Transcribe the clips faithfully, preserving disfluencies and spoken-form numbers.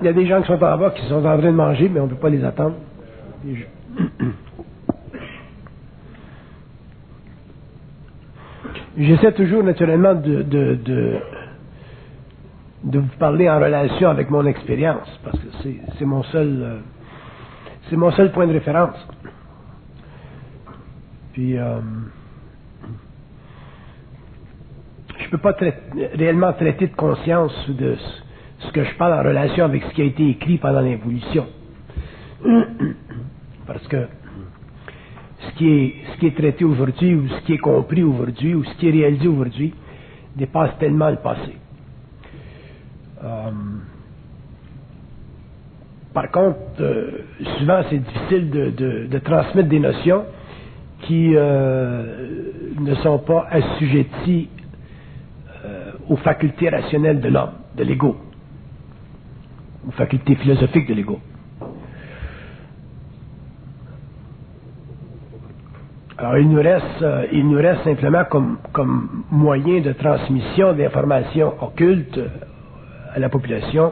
Il y a des gens qui sont en bas, qui sont en train de manger, mais on ne peut pas les attendre. Et je... J'essaie toujours, naturellement, de, de, de, de vous parler en relation avec mon expérience, parce que c'est, c'est mon seul, euh, c'est mon seul point de référence. Puis, euh, je ne peux pas traiter, réellement traiter de conscience de ce que je parle en relation avec ce qui a été écrit pendant l'évolution. Parce que ce qui est, ce qui est traité aujourd'hui, ou ce qui est compris aujourd'hui, ou ce qui est réalisé aujourd'hui, dépasse tellement le passé. Euh, par contre, euh, souvent c'est difficile de, de, de transmettre des notions qui euh, ne sont pas assujetties euh, aux facultés rationnelles de l'homme, de l'ego, aux facultés philosophiques de l'ego. Alors, il nous reste, euh, il nous reste simplement comme, comme moyen de transmission d'informations occultes à la population,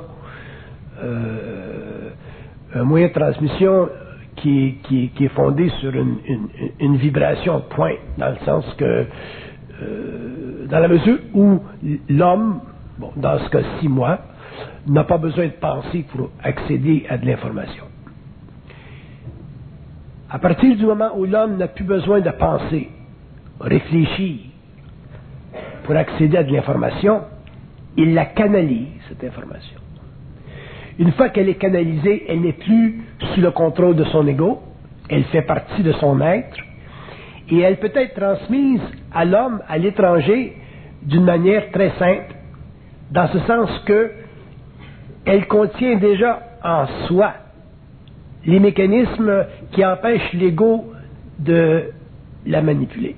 euh, un moyen de transmission qui, qui, qui est fondé sur une, une, une vibration de point, dans le sens que, euh, dans la mesure où l'homme, bon, dans ce cas-ci, moi, n'a pas besoin de penser pour accéder à de l'information. À partir du moment où l'homme n'a plus besoin de penser, réfléchir pour accéder à de l'information, il la canalise, cette information. Une fois qu'elle est canalisée, elle n'est plus sous le contrôle de son ego, elle fait partie de son être, et elle peut être transmise à l'homme, à l'étranger, d'une manière très simple, dans ce sens que elle contient déjà en soi les mécanismes qui empêchent l'ego de la manipuler.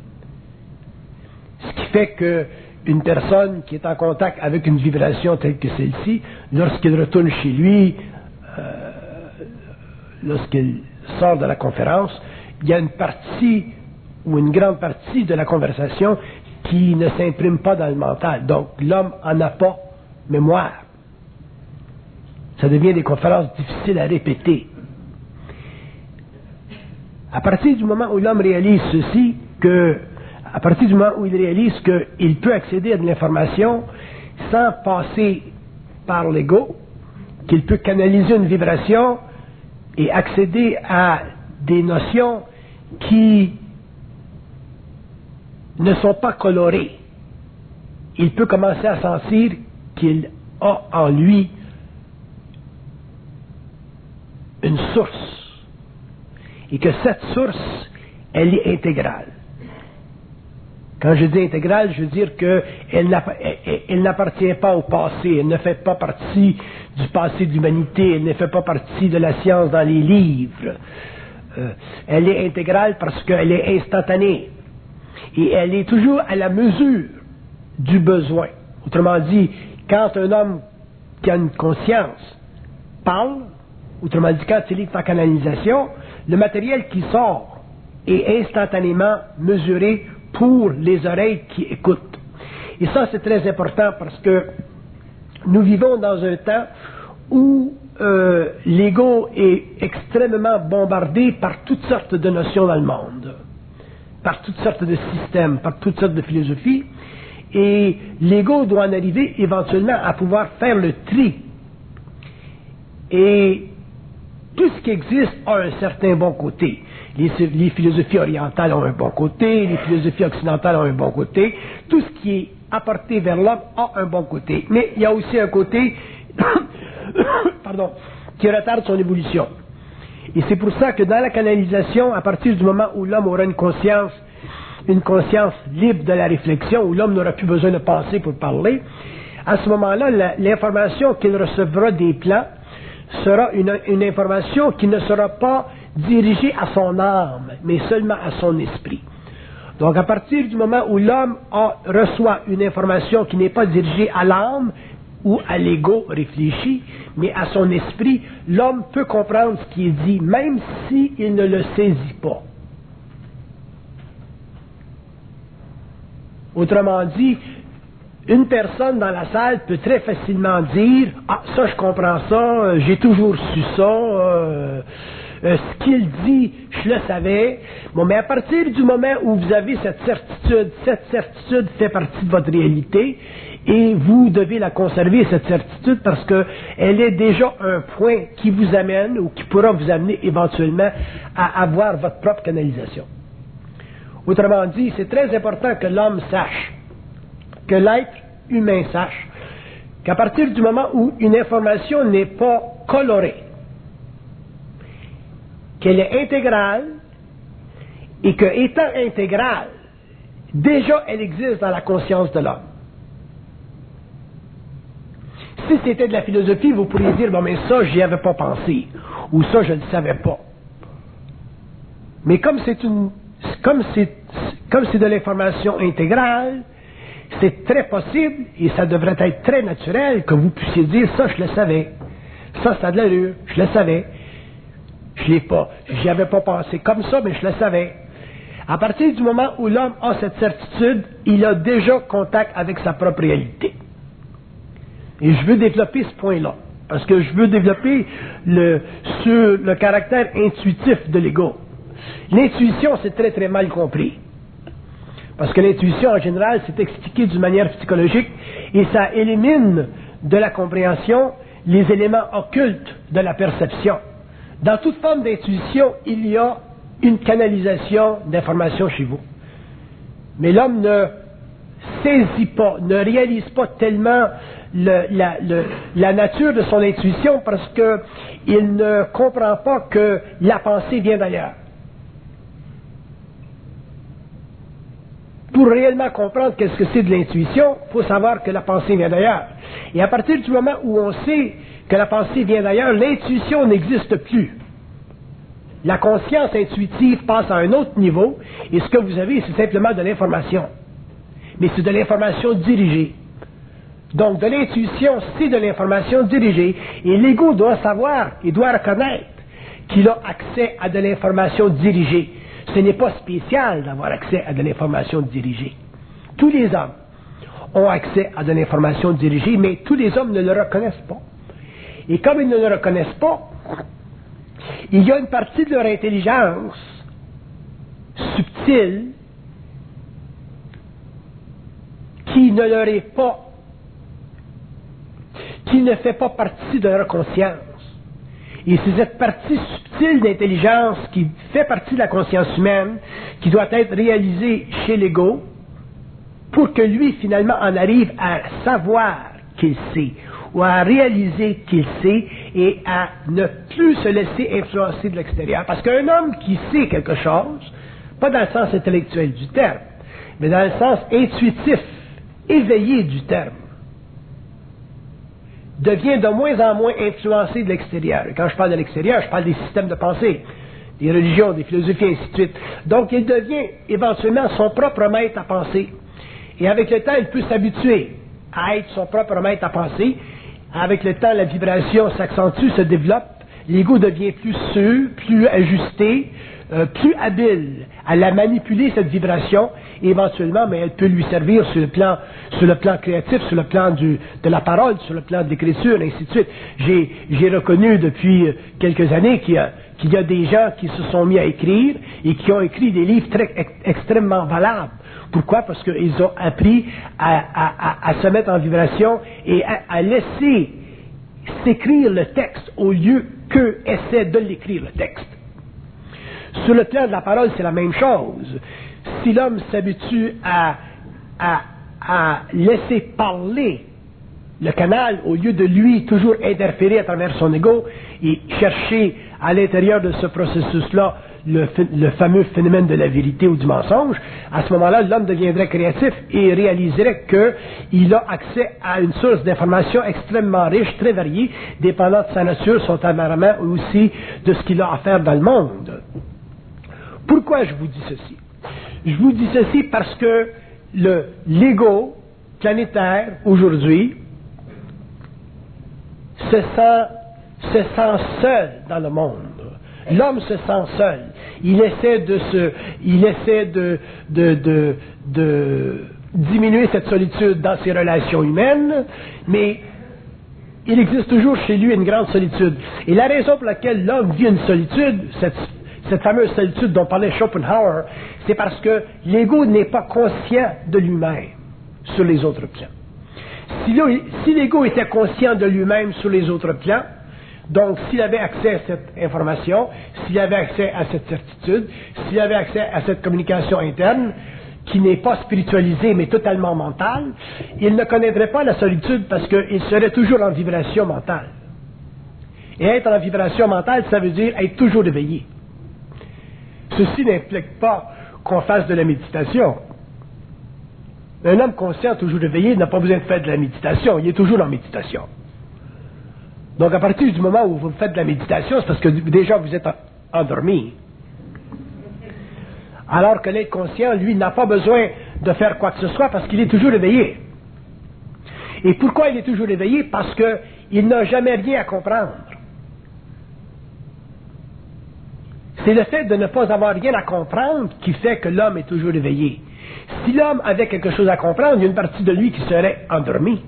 Ce qui fait qu'une personne qui est en contact avec une vibration telle que celle-ci, lorsqu'il retourne chez lui, euh, lorsqu'il sort de la conférence, il y a une partie ou une grande partie de la conversation qui ne s'imprime pas dans le mental. Donc l'homme en a pas mémoire. Ça devient des conférences difficiles à répéter. À partir du moment où l'homme réalise ceci, que, à partir du moment où il réalise qu'il peut accéder à de l'information sans passer par l'ego, qu'il peut canaliser une vibration et accéder à des notions qui ne sont pas colorées, il peut commencer à sentir qu'il a en lui une source, et que cette source, elle est intégrale. Quand je dis intégrale, je veux dire qu'elle n'appartient pas au passé, elle ne fait pas partie du passé de l'humanité, elle ne fait pas partie de la science dans les livres. Euh, elle est intégrale parce qu'elle est instantanée, et elle est toujours à la mesure du besoin. Autrement dit, quand un homme qui a une conscience parle, autrement dit, quand il est en canalisation, le matériel qui sort est instantanément mesuré pour les oreilles qui écoutent. Et ça, c'est très important parce que nous vivons dans un temps où euh, l'ego est extrêmement bombardé par toutes sortes de notions dans le monde, par toutes sortes de systèmes, par toutes sortes de philosophies, et l'ego doit en arriver éventuellement à pouvoir faire le tri. Et tout ce qui existe a un certain bon côté. Les, les philosophies orientales ont un bon côté, les philosophies occidentales ont un bon côté. Tout ce qui est apporté vers l'homme a un bon côté. Mais il y a aussi un côté pardon, qui retarde son évolution. Et c'est pour ça que dans la canalisation, à partir du moment où l'homme aura une conscience, une conscience libre de la réflexion, où l'homme n'aura plus besoin de penser pour parler, à ce moment-là, la, l'information qu'il recevra des plans sera une, une information qui ne sera pas dirigée à son âme, mais seulement à son esprit. Donc à partir du moment où l'homme a, reçoit une information qui n'est pas dirigée à l'âme ou à l'ego réfléchi, mais à son esprit, l'homme peut comprendre ce qui est dit, même s'il ne le saisit pas. Autrement dit, une personne dans la salle peut très facilement dire « Ah, ça, je comprends ça, euh, j'ai toujours su ça, euh, euh, ce qu'il dit, je le savais. » Bon, mais à partir du moment où vous avez cette certitude, cette certitude fait partie de votre réalité, et vous devez la conserver, cette certitude, parce qu'elle est déjà un point qui vous amène, ou qui pourra vous amener éventuellement à avoir votre propre canalisation. Autrement dit, c'est très important que l'homme sache, que l'être humain sache, qu'à partir du moment où une information n'est pas colorée, qu'elle est intégrale, et que, étant intégrale, déjà elle existe dans la conscience de l'homme. Si c'était de la philosophie, vous pourriez dire, bon, mais ça, j'y avais pas pensé, ou ça, je ne le savais pas. Mais comme c'est une, comme c'est, comme c'est de l'information intégrale, c'est très possible, et ça devrait être très naturel, que vous puissiez dire, ça, je le savais. Ça, ça a de l'allure, je le savais. Je l'ai pas, j'y avais pas pensé comme ça, mais je le savais. À partir du moment où l'homme a cette certitude, il a déjà contact avec sa propre réalité. Et je veux développer ce point-là, parce que je veux développer le, sur le caractère intuitif de l'ego. L'intuition, c'est très très mal compris. Parce que l'intuition, en général, c'est expliqué d'une manière psychologique, et ça élimine de la compréhension les éléments occultes de la perception. Dans toute forme d'intuition, il y a une canalisation d'informations chez vous. Mais l'homme ne saisit pas, ne réalise pas tellement le, la, le, la nature de son intuition parce qu'il ne comprend pas que la pensée vient d'ailleurs. Pour réellement comprendre qu'est-ce que c'est de l'intuition, il faut savoir que la pensée vient d'ailleurs. Et à partir du moment où on sait que la pensée vient d'ailleurs, l'intuition n'existe plus. La conscience intuitive passe à un autre niveau, et ce que vous avez, c'est simplement de l'information. Mais c'est de l'information dirigée. Donc, de l'intuition, c'est de l'information dirigée, et l'ego doit savoir, il doit reconnaître qu'il a accès à de l'information dirigée. Ce n'est pas spécial d'avoir accès à de l'information dirigée. Tous les hommes ont accès à de l'information dirigée, mais tous les hommes ne le reconnaissent pas. Et comme ils ne le reconnaissent pas, il y a une partie de leur intelligence subtile qui ne leur est pas, qui ne fait pas partie de leur conscience. Et c'est cette partie subtile d'intelligence qui fait partie de la conscience humaine, qui doit être réalisée chez l'ego, pour que lui, finalement, en arrive à savoir qu'il sait, ou à réaliser qu'il sait, et à ne plus se laisser influencer de l'extérieur. Parce qu'un homme qui sait quelque chose, pas dans le sens intellectuel du terme, mais dans le sens intuitif, éveillé du terme, devient de moins en moins influencé de l'extérieur. Et quand je parle de l'extérieur, je parle des systèmes de pensée, des religions, des philosophies, ainsi de suite. Donc, il devient éventuellement son propre maître à penser. Et avec le temps, il peut s'habituer à être son propre maître à penser. Avec le temps, la vibration s'accentue, se développe. L'ego devient plus sûr, plus ajusté, euh, plus habile à la manipuler, cette vibration. Et éventuellement, mais elle peut lui servir sur le plan, sur le plan créatif, sur le plan du, de la parole, sur le plan de l'écriture, et ainsi de suite. J'ai, j'ai reconnu depuis quelques années qu'il y a, qu'il y a des gens qui se sont mis à écrire et qui ont écrit des livres très, ex, extrêmement valables. Pourquoi? Parce qu'ils ont appris à, à, à, à se mettre en vibration et à, à laisser s'écrire le texte au lieu qu'eux essaient de l'écrire, le texte. Sur le plan de la parole, c'est la même chose. Si l'homme s'habitue à, à, à laisser parler le canal, au lieu de lui toujours interférer à travers son ego et chercher à l'intérieur de ce processus-là le, le fameux phénomène de la vérité ou du mensonge, à ce moment-là, l'homme deviendrait créatif et réaliserait qu'il a accès à une source d'informations extrêmement riche, très variée, dépendant de sa nature, son tempérament, ou aussi de ce qu'il a à faire dans le monde. Pourquoi je vous dis ceci? Je vous dis ceci parce que le, l'ego planétaire, aujourd'hui, se sent, se sent seul dans le monde. L'homme se sent seul. Il essaie de se, il essaie de, de, de, de, diminuer cette solitude dans ses relations humaines, mais il existe toujours chez lui une grande solitude. Et la raison pour laquelle l'homme vit une solitude, cette, cette fameuse solitude dont parlait Schopenhauer, c'est parce que l'ego n'est pas conscient de lui-même sur les autres plans. Si, si l'ego était conscient de lui-même sur les autres plans, donc s'il avait accès à cette information, s'il avait accès à cette certitude, s'il avait accès à cette communication interne, qui n'est pas spiritualisée mais totalement mentale, il ne connaîtrait pas la solitude parce qu'il serait toujours en vibration mentale. Et être en vibration mentale, ça veut dire être toujours éveillé. Ceci n'implique pas qu'on fasse de la méditation. Un homme conscient, toujours éveillé, n'a pas besoin de faire de la méditation, il est toujours en méditation. Donc à partir du moment où vous faites de la méditation, c'est parce que déjà vous êtes endormi. Alors que l'être conscient, lui, n'a pas besoin de faire quoi que ce soit parce qu'il est toujours éveillé. Et pourquoi il est toujours éveillé? Parce qu'il n'a jamais rien à comprendre. C'est le fait de ne pas avoir rien à comprendre qui fait que l'homme est toujours éveillé. Si l'homme avait quelque chose à comprendre, il y a une partie de lui qui serait endormie.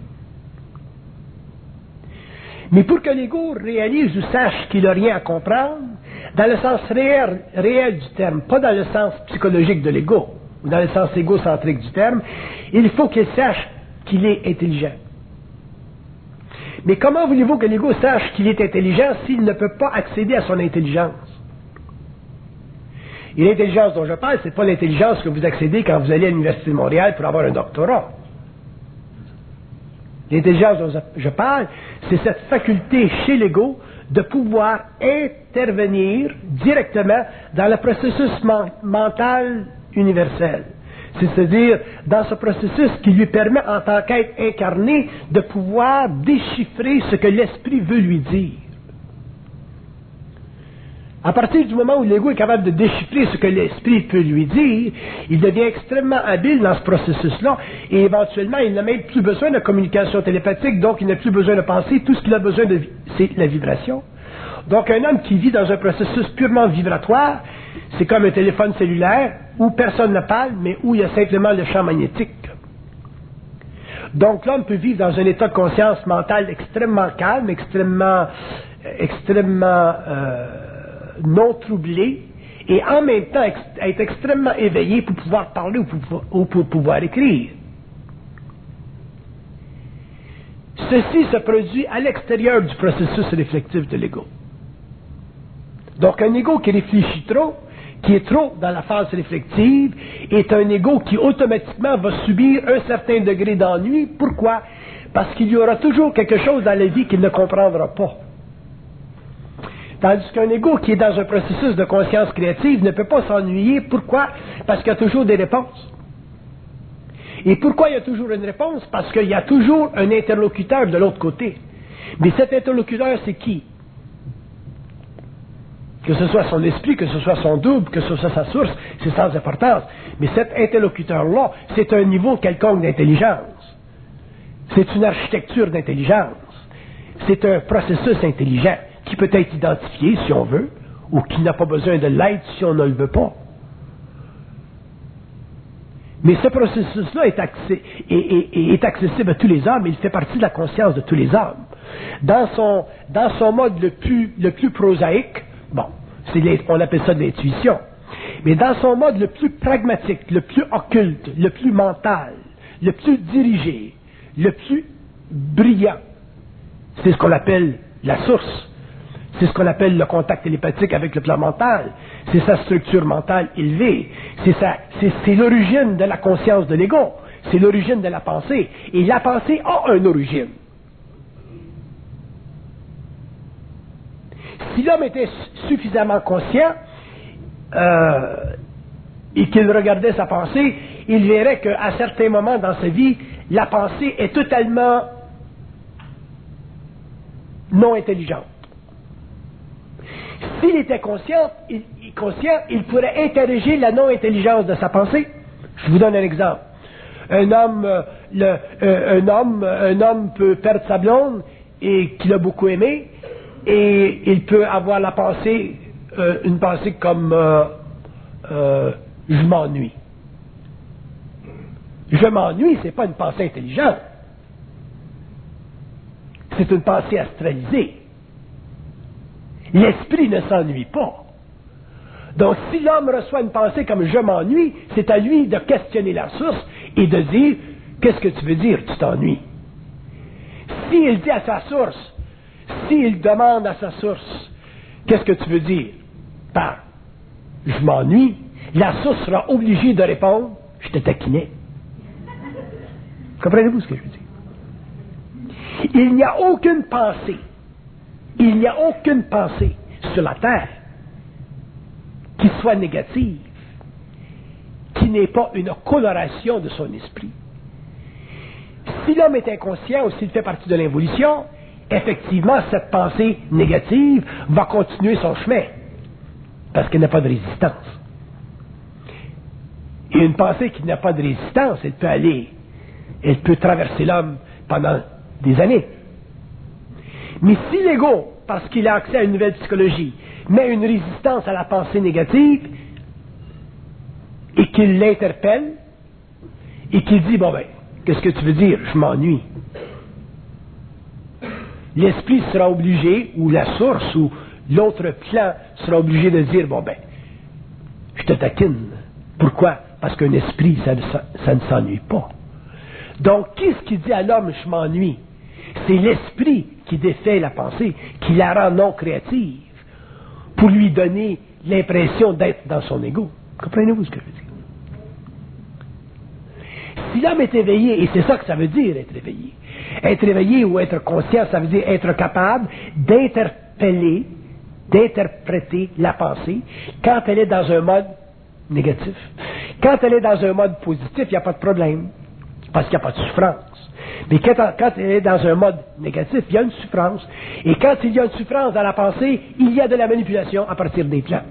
Mais pour que l'ego réalise ou sache qu'il n'a rien à comprendre, dans le sens réel, réel du terme, pas dans le sens psychologique de l'ego, ou dans le sens égocentrique du terme, il faut qu'il sache qu'il est intelligent. Mais comment voulez-vous que l'ego sache qu'il est intelligent s'il ne peut pas accéder à son intelligence? Et l'intelligence dont je parle, ce n'est pas l'intelligence que vous accédez quand vous allez à l'Université de Montréal pour avoir un doctorat. L'intelligence dont je parle, c'est cette faculté chez l'ego de pouvoir intervenir directement dans le processus men- mental universel. C'est-à-dire dans ce processus qui lui permet, en tant qu'être incarné, de pouvoir déchiffrer ce que l'esprit veut lui dire. À partir du moment où l'ego est capable de déchiffrer ce que l'esprit peut lui dire, il devient extrêmement habile dans ce processus-là, et éventuellement, il n'a même plus besoin de communication télépathique, donc il n'a plus besoin de penser. Tout ce qu'il a besoin, de, c'est la vibration. Donc un homme qui vit dans un processus purement vibratoire, c'est comme un téléphone cellulaire, où personne ne parle, mais où il y a simplement le champ magnétique. Donc l'homme peut vivre dans un état de conscience mentale extrêmement calme, extrêmement, extrêmement euh, non troublé, et en même temps ex- être extrêmement éveillé pour pouvoir parler ou pour, ou pour pouvoir écrire. Ceci se produit à l'extérieur du processus réflectif de l'ego. Donc un ego qui réfléchit trop, qui est trop dans la phase réflexive, est un ego qui automatiquement va subir un certain degré d'ennui. Pourquoi? Parce qu'il y aura toujours quelque chose dans la vie qu'il ne comprendra pas. Tandis qu'un ego qui est dans un processus de conscience créative ne peut pas s'ennuyer. Pourquoi? Parce qu'il y a toujours des réponses. Et pourquoi il y a toujours une réponse? Parce qu'il y a toujours un interlocuteur de l'autre côté. Mais cet interlocuteur, c'est qui? Que ce soit son esprit, que ce soit son double, que ce soit sa source, c'est sans importance. Mais cet interlocuteur-là, c'est un niveau quelconque d'intelligence. C'est une architecture d'intelligence. C'est un processus intelligent qui peut être identifié si on veut, ou qui n'a pas besoin de l'aide si on ne le veut pas. Mais ce processus-là est, accès, est, est, est accessible à tous les hommes, il fait partie de la conscience de tous les hommes. Dans son, dans son mode le plus, le plus prosaïque, bon, c'est on appelle ça de l'intuition, mais dans son mode le plus pragmatique, le plus occulte, le plus mental, le plus dirigé, le plus brillant, c'est ce qu'on appelle la source. C'est ce qu'on appelle le contact télépathique avec le plan mental. C'est sa structure mentale élevée. C'est, sa, c'est, c'est l'origine de la conscience de l'ego. C'est l'origine de la pensée. Et la pensée a une origine. Si l'homme était suffisamment conscient euh, et qu'il regardait sa pensée, il verrait qu'à certains moments dans sa vie, la pensée est totalement non intelligente. S'il était conscient, il, conscient, il pourrait interroger la non-intelligence de sa pensée. Je vous donne un exemple. Un homme, euh, le, euh, un homme, un homme peut perdre sa blonde et qu'il a beaucoup aimé, et il peut avoir la pensée, euh, une pensée comme euh, euh, je m'ennuie. Je m'ennuie, ce n'est pas une pensée intelligente. C'est une pensée astralisée. L'esprit ne s'ennuie pas. Donc, si l'homme reçoit une pensée comme je m'ennuie, c'est à lui de questionner la source et de dire, qu'est-ce que tu veux dire, tu t'ennuies? S'il dit à sa source, s'il demande à sa source, qu'est-ce que tu veux dire? Par, je m'ennuie, la source sera obligée de répondre, je te taquinais. Comprenez-vous ce que je veux dire? Il n'y a aucune pensée, il n'y a aucune pensée sur la terre qui soit négative, qui n'ait pas une coloration de son esprit. Si l'homme est inconscient ou s'il fait partie de l'involution, effectivement, cette pensée négative va continuer son chemin, parce qu'elle n'a pas de résistance. Et une pensée qui n'a pas de résistance, elle peut aller, elle peut traverser l'homme pendant des années. Mais si l'ego, parce qu'il a accès à une nouvelle psychologie, met une résistance à la pensée négative, et qu'il l'interpelle, et qu'il dit, bon ben, qu'est-ce que tu veux dire? Je m'ennuie. L'esprit sera obligé, ou la source, ou l'autre plan sera obligé de dire, bon ben, je te taquine. Pourquoi? Parce qu'un esprit, ça, ça, ça ne s'ennuie pas. Donc, qu'est-ce qui dit à l'homme, je m'ennuie? C'est l'esprit qui défait la pensée, qui la rend non créative, pour lui donner l'impression d'être dans son ego. Comprenez-vous ce que je veux dire? Si l'homme est éveillé, et c'est ça que ça veut dire, être éveillé. Être éveillé ou être conscient, ça veut dire être capable d'interpeller, d'interpréter la pensée quand elle est dans un mode négatif. Quand elle est dans un mode positif, il n'y a pas de problème, parce qu'il n'y a pas de souffrance. Mais quand, quand elle est dans un mode négatif, il y a une souffrance. Et quand il y a une souffrance dans la pensée, il y a de la manipulation à partir des plans.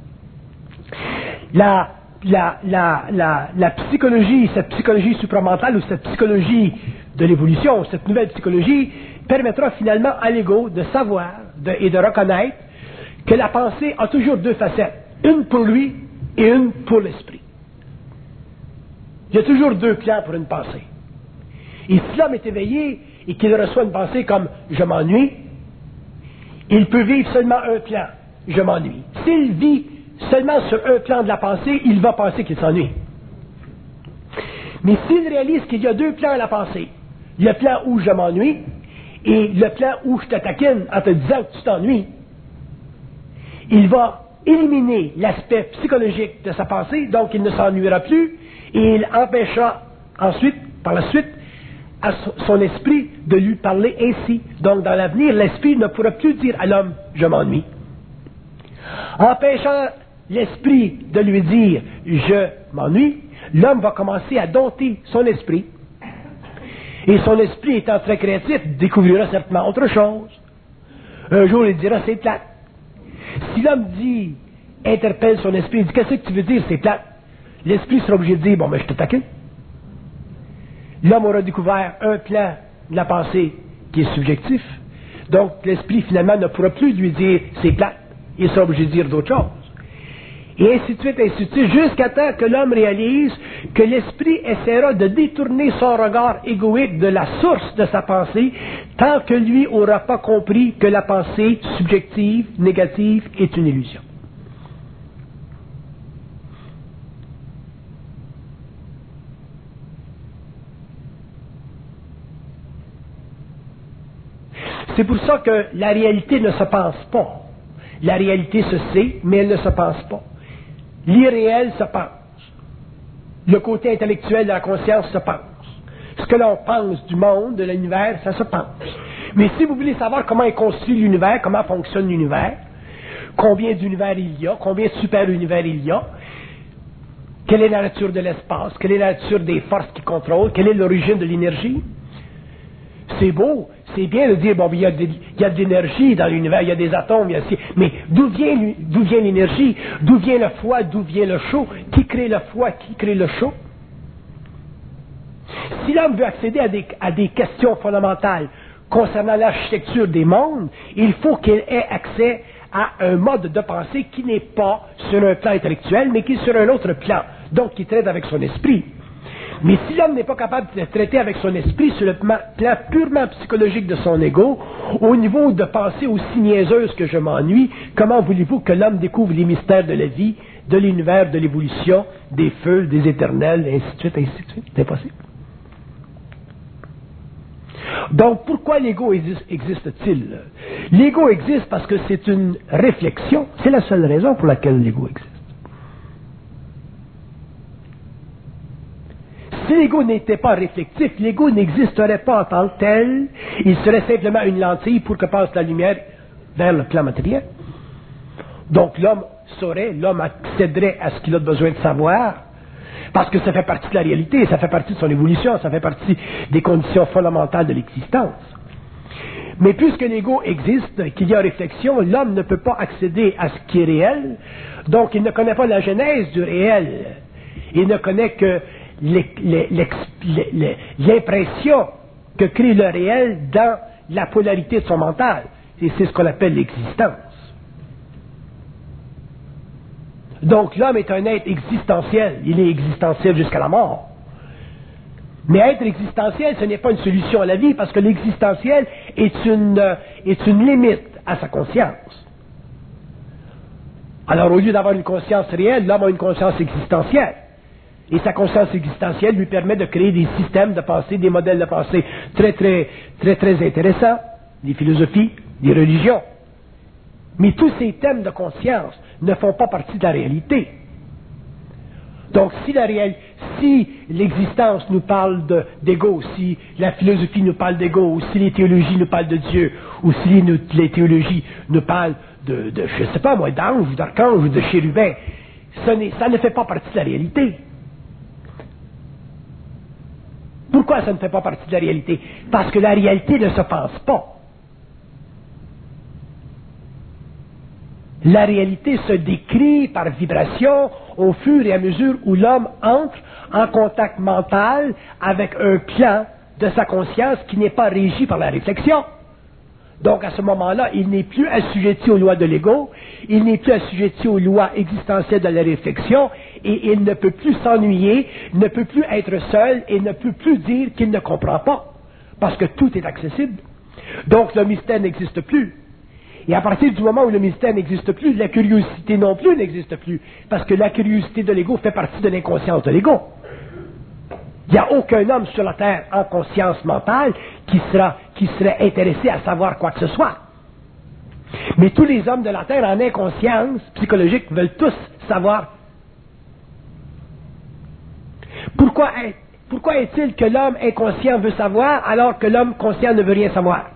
La, la, la, la, la psychologie, cette psychologie supramentale ou cette psychologie de l'évolution, cette nouvelle psychologie, permettra finalement à l'ego de savoir de, et de reconnaître que la pensée a toujours deux facettes. Une pour lui et une pour l'esprit. Il y a toujours deux plans pour une pensée. Et si l'homme est éveillé et qu'il reçoit une pensée comme « je m'ennuie », il peut vivre seulement un plan, « je m'ennuie ». S'il vit seulement sur un plan de la pensée, il va penser qu'il s'ennuie. Mais s'il réalise qu'il y a deux plans à la pensée, le plan où je m'ennuie et le plan où je te taquine en te disant que tu t'ennuies, il va éliminer l'aspect psychologique de sa pensée, donc il ne s'ennuiera plus et il empêchera ensuite, par la suite, à son esprit de lui parler ainsi. Donc, dans l'avenir, l'esprit ne pourra plus dire à l'homme « je m'ennuie ». Empêchant l'esprit de lui dire « je m'ennuie », l'homme va commencer à dompter son esprit. Et son esprit étant très créatif, découvrira certainement autre chose. Un jour, il dira « c'est plate ». Si l'homme dit, interpelle son esprit, il dit « qu'est-ce que tu veux dire, c'est plate », l'esprit sera obligé de dire « bon, ben je te taquine ». L'homme aura découvert un plan de la pensée qui est subjectif. Donc, l'esprit, finalement, ne pourra plus lui dire « c'est plate ». Il sera obligé de dire d'autres choses. Et ainsi de suite, ainsi de suite, jusqu'à temps que l'homme réalise que l'esprit essaiera de détourner son regard égoïque de la source de sa pensée, tant que lui n'aura pas compris que la pensée subjective, négative, est une illusion. C'est pour ça que la réalité ne se pense pas. La réalité se sait, mais elle ne se pense pas. L'irréel se pense. Le côté intellectuel de la conscience se pense. Ce que l'on pense du monde, de l'univers, ça se pense. Mais si vous voulez savoir comment est construit l'univers, comment fonctionne l'univers, combien d'univers il y a, combien de super-univers il y a, quelle est la nature de l'espace, quelle est la nature des forces qui contrôlent, quelle est l'origine de l'énergie, c'est beau, c'est bien de dire, bon, il y a de, il y a de l'énergie dans l'univers, il y a des atomes, il y a, mais d'où vient, d'où vient l'énergie? D'où vient le froid? D'où vient le chaud? Qui crée le froid? Qui crée le chaud? Si l'homme veut accéder à des, à des questions fondamentales concernant l'architecture des mondes, il faut qu'il ait accès à un mode de pensée qui n'est pas sur un plan intellectuel, mais qui est sur un autre plan, donc qui traite avec son esprit. Mais si l'homme n'est pas capable de traiter avec son esprit sur le plan purement psychologique de son ego, au niveau de pensée aussi niaiseuse que je m'ennuie, comment voulez-vous que l'homme découvre les mystères de la vie, de l'univers, de l'évolution, des feux, des éternels, et ainsi de suite, ainsi de suite? C'est impossible. Donc, pourquoi l'ego existe-t-il? L'ego existe parce que c'est une réflexion. C'est la seule raison pour laquelle l'ego existe. Si l'ego n'était pas réflectif, l'ego n'existerait pas en tant que tel. Il serait simplement une lentille pour que passe la lumière vers le plan matériel. Donc, l'homme saurait, l'homme accéderait à ce qu'il a besoin de savoir, parce que ça fait partie de la réalité, ça fait partie de son évolution, ça fait partie des conditions fondamentales de l'existence. Mais puisque l'ego existe, qu'il y a réflexion, l'homme ne peut pas accéder à ce qui est réel, donc il ne connaît pas la genèse du réel. Il ne connaît que l'impression que crée le réel dans la polarité de son mental. Et c'est ce qu'on appelle l'existence. Donc l'homme est un être existentiel. Il est existentiel jusqu'à la mort. Mais être existentiel, ce n'est pas une solution à la vie, parce que l'existentiel est une, est une limite à sa conscience. Alors au lieu d'avoir une conscience réelle, l'homme a une conscience existentielle. Et sa conscience existentielle lui permet de créer des systèmes de pensée, des modèles de pensée très, très, très, très intéressants, des philosophies, des religions. Mais tous ces thèmes de conscience ne font pas partie de la réalité. Donc, si la réelle, si l'existence nous parle de, d'ego, si la philosophie nous parle d'ego, ou si les théologies nous parlent de Dieu, ou si les, les théologies nous parlent de, de je ne sais pas moi, d'ange, ou d'archange, ou de chérubin, ça, ça ne fait pas partie de la réalité. Pourquoi ça ne fait pas partie de la réalité? Parce que la réalité ne se pense pas. La réalité se décrit par vibration au fur et à mesure où l'homme entre en contact mental avec un plan de sa conscience qui n'est pas régi par la réflexion. Donc à ce moment-là, il n'est plus assujetti aux lois de l'ego, il n'est plus assujetti aux lois existentielles de la réflexion, et il ne peut plus s'ennuyer, ne peut plus être seul, et ne peut plus dire qu'il ne comprend pas, parce que tout est accessible. Donc le mystère n'existe plus. Et à partir du moment où le mystère n'existe plus, la curiosité non plus n'existe plus, parce que la curiosité de l'ego fait partie de l'inconscience de l'ego. Il n'y a aucun homme sur la Terre en conscience mentale qui, sera, qui serait intéressé à savoir quoi que ce soit. Mais tous les hommes de la Terre en inconscience psychologique veulent tous savoir. Pourquoi, est, pourquoi est-il que l'homme inconscient veut savoir alors que l'homme conscient ne veut rien savoir?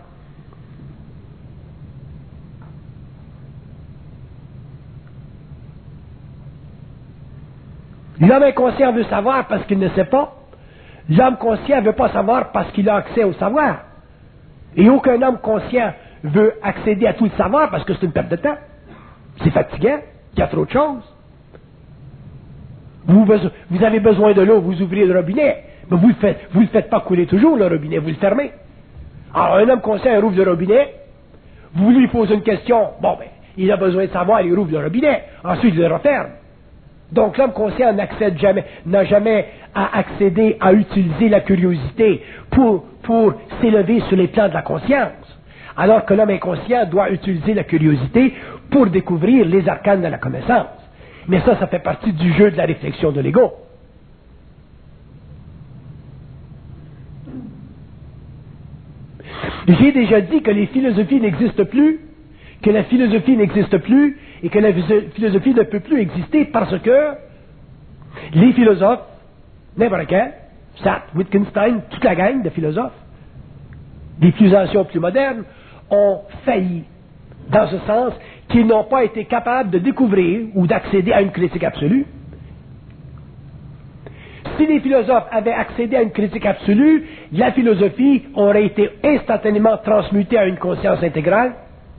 L'homme inconscient veut savoir parce qu'il ne sait pas. L'homme conscient ne veut pas savoir parce qu'il a accès au savoir. Et aucun homme conscient veut accéder à tout le savoir parce que c'est une perte de temps. C'est fatigant, il y a trop de choses. Vous, vous avez besoin de l'eau, vous ouvrez le robinet, mais vous ne le, le faites pas couler toujours, le robinet, vous le fermez. Alors un homme conscient il ouvre le robinet, vous lui posez une question, bon ben, il a besoin de savoir, il ouvre le robinet, ensuite il le referme. Donc l'homme conscient n'accède jamais, n'a jamais à accéder à utiliser la curiosité pour, pour s'élever sur les plans de la conscience. Alors que l'homme inconscient doit utiliser la curiosité pour découvrir les arcanes de la connaissance. Mais ça, ça fait partie du jeu de la réflexion de l'ego. J'ai déjà dit que les philosophies n'existent plus, que la philosophie n'existe plus, et que la philosophie ne peut plus exister parce que les philosophes, n'importe quel, Sartre, Wittgenstein, toute la gang de philosophes, des plus anciens, plus modernes, ont failli, dans ce sens qu'ils n'ont pas été capables de découvrir ou d'accéder à une critique absolue. Si les philosophes avaient accédé à une critique absolue, la philosophie aurait été instantanément transmutée à une conscience intégrale.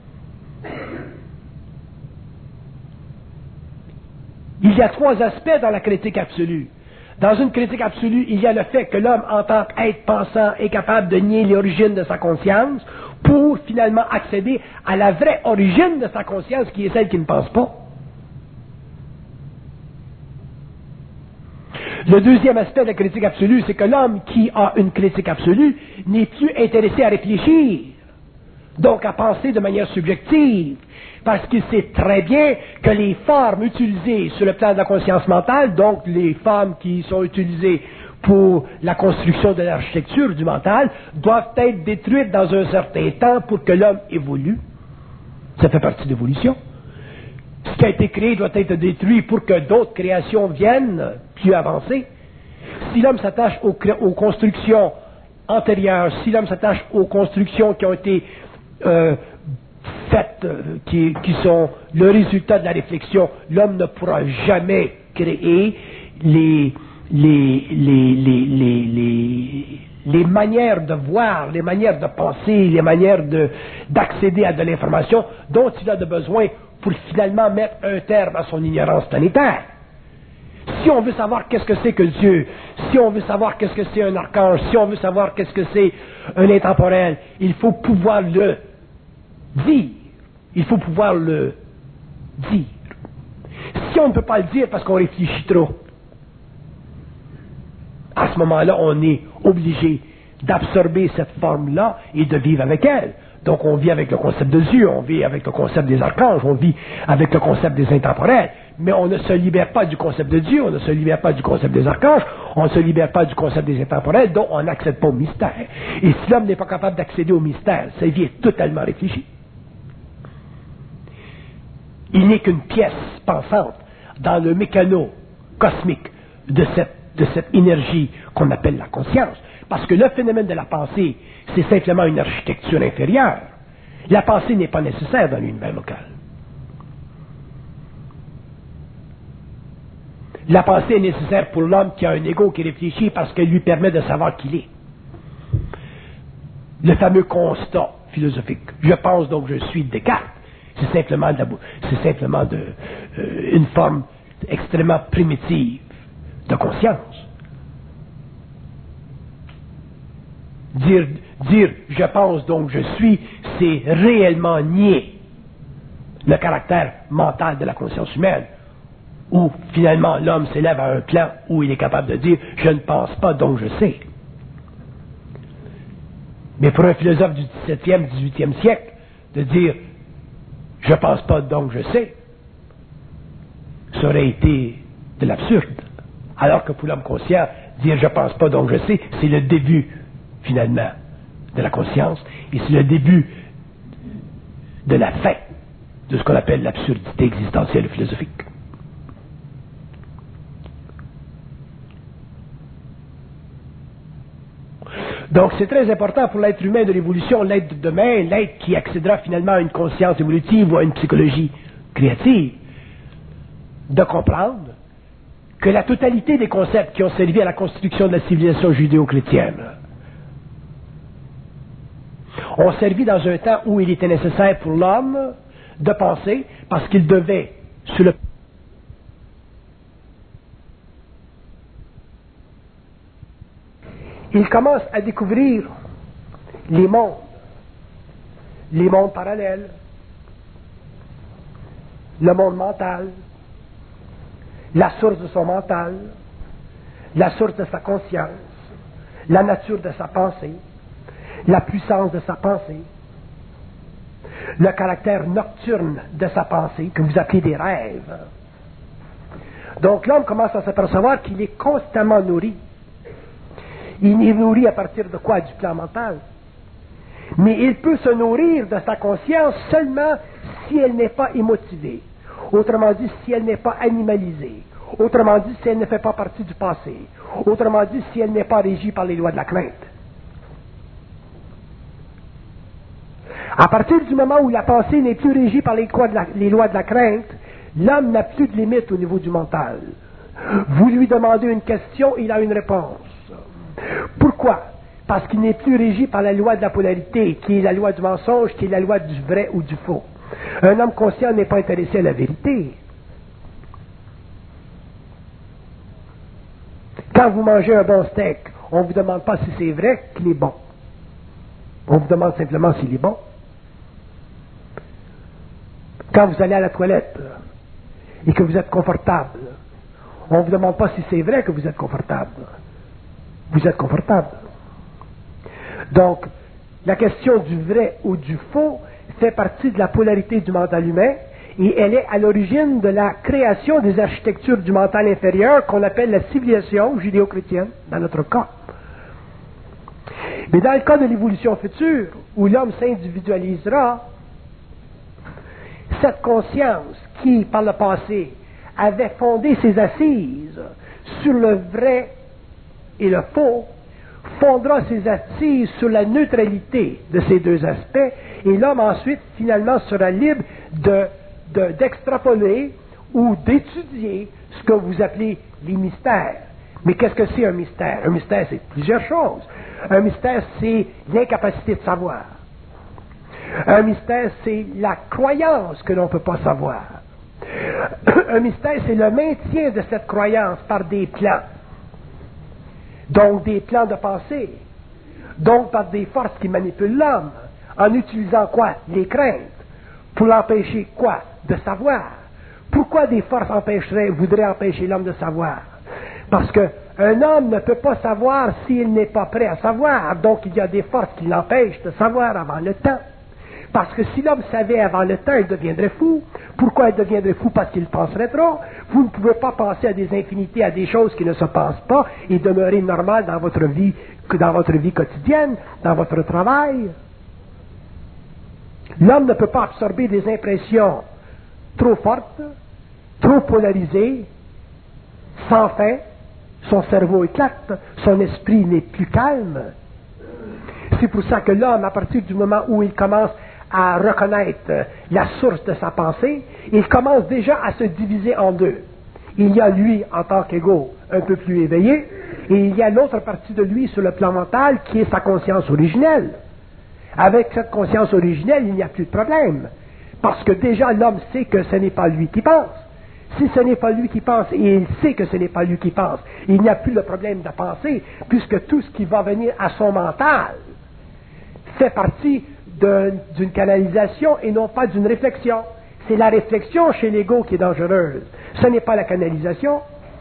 Il y a trois aspects dans la critique absolue. Dans une critique absolue, il y a le fait que l'homme, en tant qu'être pensant, est capable de nier l'origine de sa conscience pour finalement accéder à la vraie origine de sa conscience, qui est celle qui ne pense pas. Le deuxième aspect de la critique absolue, c'est que l'homme qui a une critique absolue n'est plus intéressé à réfléchir, donc à penser de manière subjective, parce qu'il sait très bien que les formes utilisées sur le plan de la conscience mentale, donc les formes qui sont utilisées pour la construction de l'architecture du mental, doivent être détruites dans un certain temps pour que l'homme évolue. Ça fait partie de l'évolution. Ce qui a été créé doit être détruit pour que d'autres créations viennent plus avancées. Si l'homme s'attache aux, aux constructions antérieures, si l'homme s'attache aux constructions qui ont été euh, faites, euh, qui, qui sont le résultat de la réflexion, l'homme ne pourra jamais créer les, les, les, les, les, les, les manières de voir, les manières de penser, les manières de, d'accéder à de l'information dont il a de besoin pour finalement mettre un terme à son ignorance planétaire. Si on veut savoir qu'est-ce que c'est que Dieu, si on veut savoir qu'est-ce que c'est un archange, si on veut savoir qu'est-ce que c'est un intemporel, il faut pouvoir le dire. Il faut pouvoir le dire. Si on ne peut pas le dire parce qu'on réfléchit trop, à ce moment-là, on est obligé d'absorber cette forme-là et de vivre avec elle. Donc on vit avec le concept de Dieu, on vit avec le concept des archanges, on vit avec le concept des intemporels, mais on ne se libère pas du concept de Dieu, on ne se libère pas du concept des archanges, on ne se libère pas du concept des intemporels, donc on n'accède pas au mystère. Et si l'homme n'est pas capable d'accéder au mystère, sa vie est totalement réfléchie. Il n'est qu'une pièce pensante dans le mécano cosmique de cette, de cette énergie qu'on appelle la conscience. Parce que le phénomène de la pensée, c'est simplement une architecture inférieure. La pensée n'est pas nécessaire dans l'univers local. La pensée est nécessaire pour l'homme qui a un ego qui réfléchit parce qu'elle lui permet de savoir qui il est. Le fameux constat philosophique. Je pense donc je suis Descartes. C'est simplement, de la, c'est simplement de, euh, une forme extrêmement primitive de conscience. Dire, dire je pense donc je suis, c'est réellement nier le caractère mental de la conscience humaine, où finalement l'homme s'élève à un plan où il est capable de dire je ne pense pas donc je sais. Mais pour un philosophe du dix-septième, dix-huitième siècle, de dire je ne pense pas donc je sais, ça aurait été de l'absurde. Alors que pour l'homme conscient, dire je ne pense pas donc je sais, c'est le début finalement de la conscience, et c'est le début de la fin de ce qu'on appelle l'absurdité existentielle et philosophique. Donc c'est très important pour l'être humain de l'évolution, l'être de demain, l'être qui accédera finalement à une conscience évolutive ou à une psychologie créative, de comprendre que la totalité des concepts qui ont servi à la constitution de la civilisation judéo-chrétienne ont servi dans un temps où il était nécessaire pour l'homme de penser parce qu'il devait, sur le il commence à découvrir les mondes, les mondes parallèles, le monde mental, la source de son mental, la source de sa conscience, la nature de sa pensée, la puissance de sa pensée, le caractère nocturne de sa pensée, que vous appelez des rêves. Donc l'homme commence à s'apercevoir qu'il est constamment nourri. Il est nourri à partir de quoi? Du plan mental. Mais il peut se nourrir de sa conscience seulement si elle n'est pas émotivée. Autrement dit, si elle n'est pas animalisée. Autrement dit, si elle ne fait pas partie du passé. Autrement dit, si elle n'est pas régie par les lois de la crainte. À partir du moment où la pensée n'est plus régie par les lois de la, les lois de la crainte, l'homme n'a plus de limite au niveau du mental. Vous lui demandez une question, il a une réponse. Pourquoi? Parce qu'il n'est plus régi par la loi de la polarité, qui est la loi du mensonge, qui est la loi du vrai ou du faux. Un homme conscient n'est pas intéressé à la vérité. Quand vous mangez un bon steak, on ne vous demande pas si c'est vrai qu'il est bon. On vous demande simplement s'il est bon. Quand vous allez à la toilette et que vous êtes confortable, On ne vous demande pas si c'est vrai que vous êtes confortable. Vous êtes confortable. Donc, la question du vrai ou du faux fait partie de la polarité du mental humain et elle est à l'origine de la création des architectures du mental inférieur qu'on appelle la civilisation judéo-chrétienne, dans notre cas. Mais dans le cas de l'évolution future, où l'homme s'individualisera, cette conscience qui, par le passé, avait fondé ses assises sur le vrai et le faux, fondera ses assises sur la neutralité de ces deux aspects, et l'homme ensuite, finalement, sera libre de, de, d'extrapoler ou d'étudier ce que vous appelez les mystères. Mais qu'est-ce que c'est un mystère? Un mystère, c'est plusieurs choses. Un mystère, c'est l'incapacité de savoir. Un mystère, c'est la croyance que l'on ne peut pas savoir. Un mystère, c'est le maintien de cette croyance par des plans. Donc des plans de pensée. Donc par des forces qui manipulent l'homme. En utilisant quoi? Les craintes. Pour l'empêcher quoi? De savoir. Pourquoi des forces empêcheraient, voudraient empêcher l'homme de savoir? Parce qu'un homme ne peut pas savoir s'il n'est pas prêt à savoir. Donc il y a des forces qui l'empêchent de savoir avant le temps. Parce que si l'homme savait avant le temps, il deviendrait fou. Pourquoi il deviendrait fou? Parce qu'il penserait trop. Vous ne pouvez pas penser à des infinités, à des choses qui ne se passent pas et demeurer normal dans votre vie, dans votre vie quotidienne, dans votre travail. L'homme ne peut pas absorber des impressions trop fortes, trop polarisées, sans fin. Son cerveau éclate, son esprit n'est plus calme. C'est pour ça que l'homme, à partir du moment où il commence à reconnaître la source de sa pensée, il commence déjà à se diviser en deux. Il y a lui, en tant qu'égo, un peu plus éveillé, et il y a l'autre partie de lui sur le plan mental qui est sa conscience originelle. Avec cette conscience originelle, il n'y a plus de problème. Parce que déjà, l'homme sait que ce n'est pas lui qui pense. Si ce n'est pas lui qui pense, et il sait que ce n'est pas lui qui pense, il n'y a plus le problème de penser, puisque tout ce qui va venir à son mental fait partie de, d'une canalisation et non pas d'une réflexion. C'est la réflexion chez l'ego qui est dangereuse. Ce n'est pas la canalisation.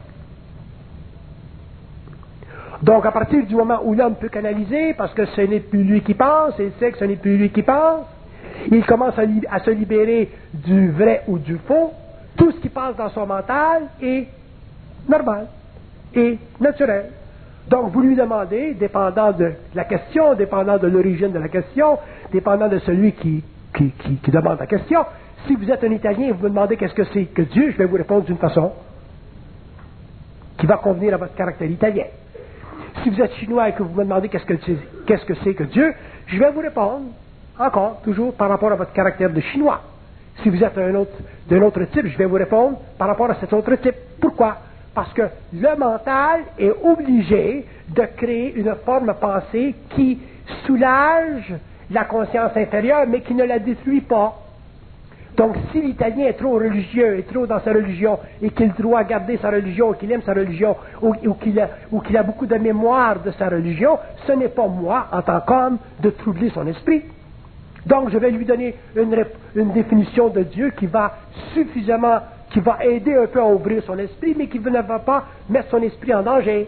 Donc, à partir du moment où l'homme peut canaliser, parce que ce n'est plus lui qui pense, et il sait que ce n'est plus lui qui pense, il commence à, li- à se libérer du vrai ou du faux. Tout ce qui passe dans son mental est normal et naturel. Donc, vous lui demandez, dépendant de la question, dépendant de l'origine de la question, dépendant de celui qui, qui, qui, qui demande la question, si vous êtes un Italien et vous me demandez qu'est-ce que c'est que Dieu, je vais vous répondre d'une façon qui va convenir à votre caractère italien. Si vous êtes chinois et que vous me demandez qu'est-ce que c'est, qu'est-ce que, c'est que Dieu, je vais vous répondre, encore, toujours par rapport à votre caractère de chinois. Si vous êtes un autre, d'un autre type, je vais vous répondre par rapport à cet autre type. Pourquoi? Parce que le mental est obligé de créer une forme de pensée qui soulage la conscience intérieure, mais qui ne la détruit pas. Donc, si l'Italien est trop religieux, est trop dans sa religion, et qu'il doit garder sa religion, ou qu'il aime sa religion, ou, ou, qu'il a, ou qu'il a beaucoup de mémoire de sa religion, ce n'est pas moi, en tant qu'homme, de troubler son esprit. Donc, je vais lui donner une, une définition de Dieu qui va suffisamment, qui va aider un peu à ouvrir son esprit, mais qui ne va pas mettre son esprit en danger.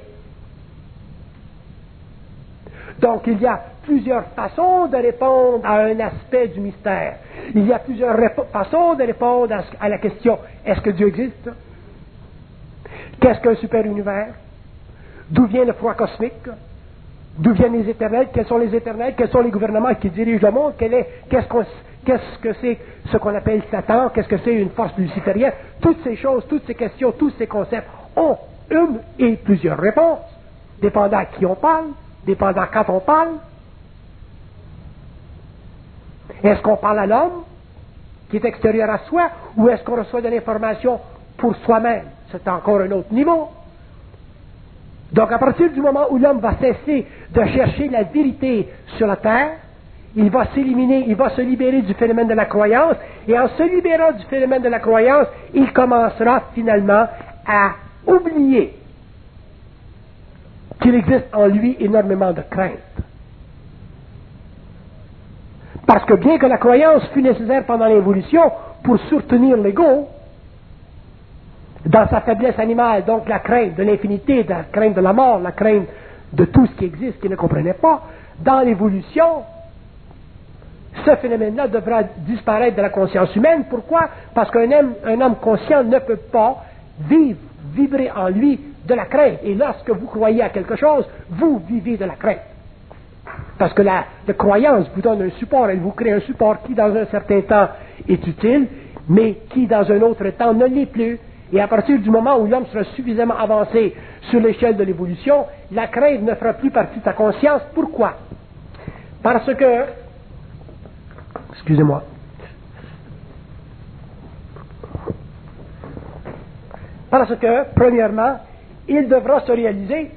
Donc, il y a plusieurs façons de répondre à un aspect du mystère. Il y a plusieurs répo- façons de répondre à, à la question, est-ce que Dieu existe? Qu'est-ce qu'un super-univers? D'où vient le froid cosmique? D'où viennent les éternels? Quels sont les éternels? Quels sont les gouvernements qui dirigent le monde? Quel est, qu'est-ce, qu'on, qu'est-ce que c'est ce qu'on appelle Satan? Qu'est-ce que c'est une force luciférienne? Toutes ces choses, toutes ces questions, tous ces concepts ont une et plusieurs réponses, dépendant à qui on parle, dépendant quand on parle. Est-ce qu'on parle à l'homme, qui est extérieur à soi, ou est-ce qu'on reçoit de l'information pour soi-même? C'est encore un autre niveau. Donc, à partir du moment où l'homme va cesser de chercher la vérité sur la terre, il va s'éliminer, il va se libérer du phénomène de la croyance, et en se libérant du phénomène de la croyance, il commencera finalement à oublier qu'il existe en lui énormément de crainte. Parce que bien que la croyance fut nécessaire pendant l'évolution pour soutenir l'ego, dans sa faiblesse animale, donc la crainte de l'infinité, la crainte de la mort, la crainte de tout ce qui existe qu'il ne comprenait pas, dans l'évolution, ce phénomène-là devra disparaître de la conscience humaine. Pourquoi? Parce qu'un homme, un homme conscient ne peut pas vivre, vibrer en lui de la crainte. Et lorsque vous croyez à quelque chose, vous vivez de la crainte. Parce que la, la croyance vous donne un support, elle vous crée un support qui dans un certain temps est utile, mais qui dans un autre temps ne l'est plus. Et à partir du moment où l'homme sera suffisamment avancé sur l'échelle de l'évolution, la crainte ne fera plus partie de sa conscience. Pourquoi? Parce que, excusez-moi, parce que, premièrement, il devra se réaliser.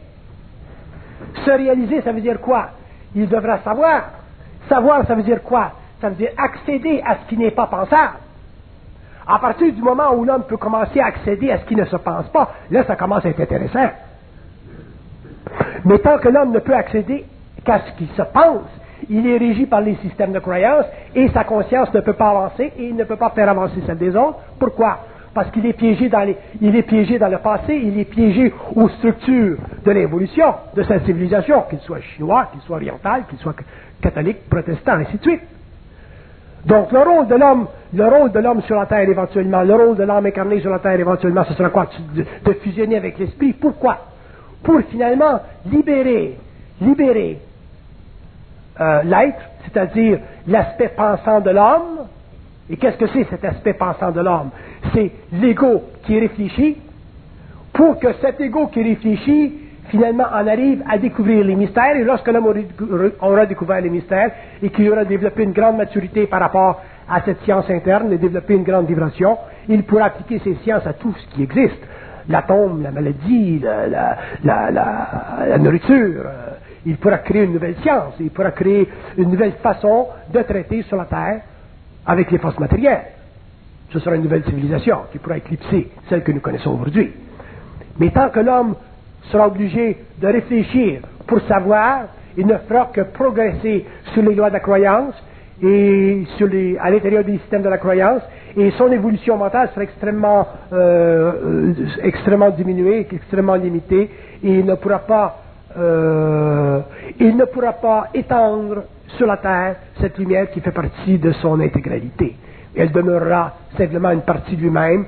Se réaliser, ça veut dire quoi? Il devra savoir. Savoir, ça veut dire quoi? Ça veut dire accéder à ce qui n'est pas pensable. À partir du moment où l'homme peut commencer à accéder à ce qui ne se pense pas, là, ça commence à être intéressant. Mais tant que l'homme ne peut accéder qu'à ce qui se pense, il est régi par les systèmes de croyance et sa conscience ne peut pas avancer et il ne peut pas faire avancer celle des autres. Pourquoi? Parce qu'il est piégé dans les, il est piégé dans le passé, il est piégé aux structures de l'évolution de cette civilisation, qu'il soit chinois, qu'il soit oriental, qu'il soit catholique, protestant, ainsi de suite. Donc, le rôle de l'homme, le rôle de l'homme sur la terre éventuellement, le rôle de l'âme incarnée sur la terre éventuellement, ce sera quoi? De, de fusionner avec l'esprit. Pourquoi? Pour finalement libérer, libérer euh, l'être, c'est-à-dire l'aspect pensant de l'homme. Et qu'est-ce que c'est cet aspect pensant de l'homme? C'est l'ego qui réfléchit, pour que cet ego qui réfléchit, finalement, en arrive à découvrir les mystères, et lorsque l'homme aura découvert les mystères, et qu'il aura développé une grande maturité par rapport à cette science interne, et développé une grande vibration, il pourra appliquer ces sciences à tout ce qui existe. L'atome, la maladie, la, la, la, la, la nourriture. Il pourra créer une nouvelle science, il pourra créer une nouvelle façon de traiter sur la Terre avec les forces matérielles. Ce sera une nouvelle civilisation qui pourra éclipser celle que nous connaissons aujourd'hui. Mais tant que l'homme sera obligé de réfléchir pour savoir, il ne fera que progresser sur les lois de la croyance et sur les, à l'intérieur des systèmes de la croyance, et son évolution mentale sera extrêmement, euh, extrêmement diminuée, extrêmement limitée, et il ne pourra pas, euh, il ne pourra pas étendre sur la terre cette lumière qui fait partie de son intégralité. Elle demeurera simplement une partie de lui-même,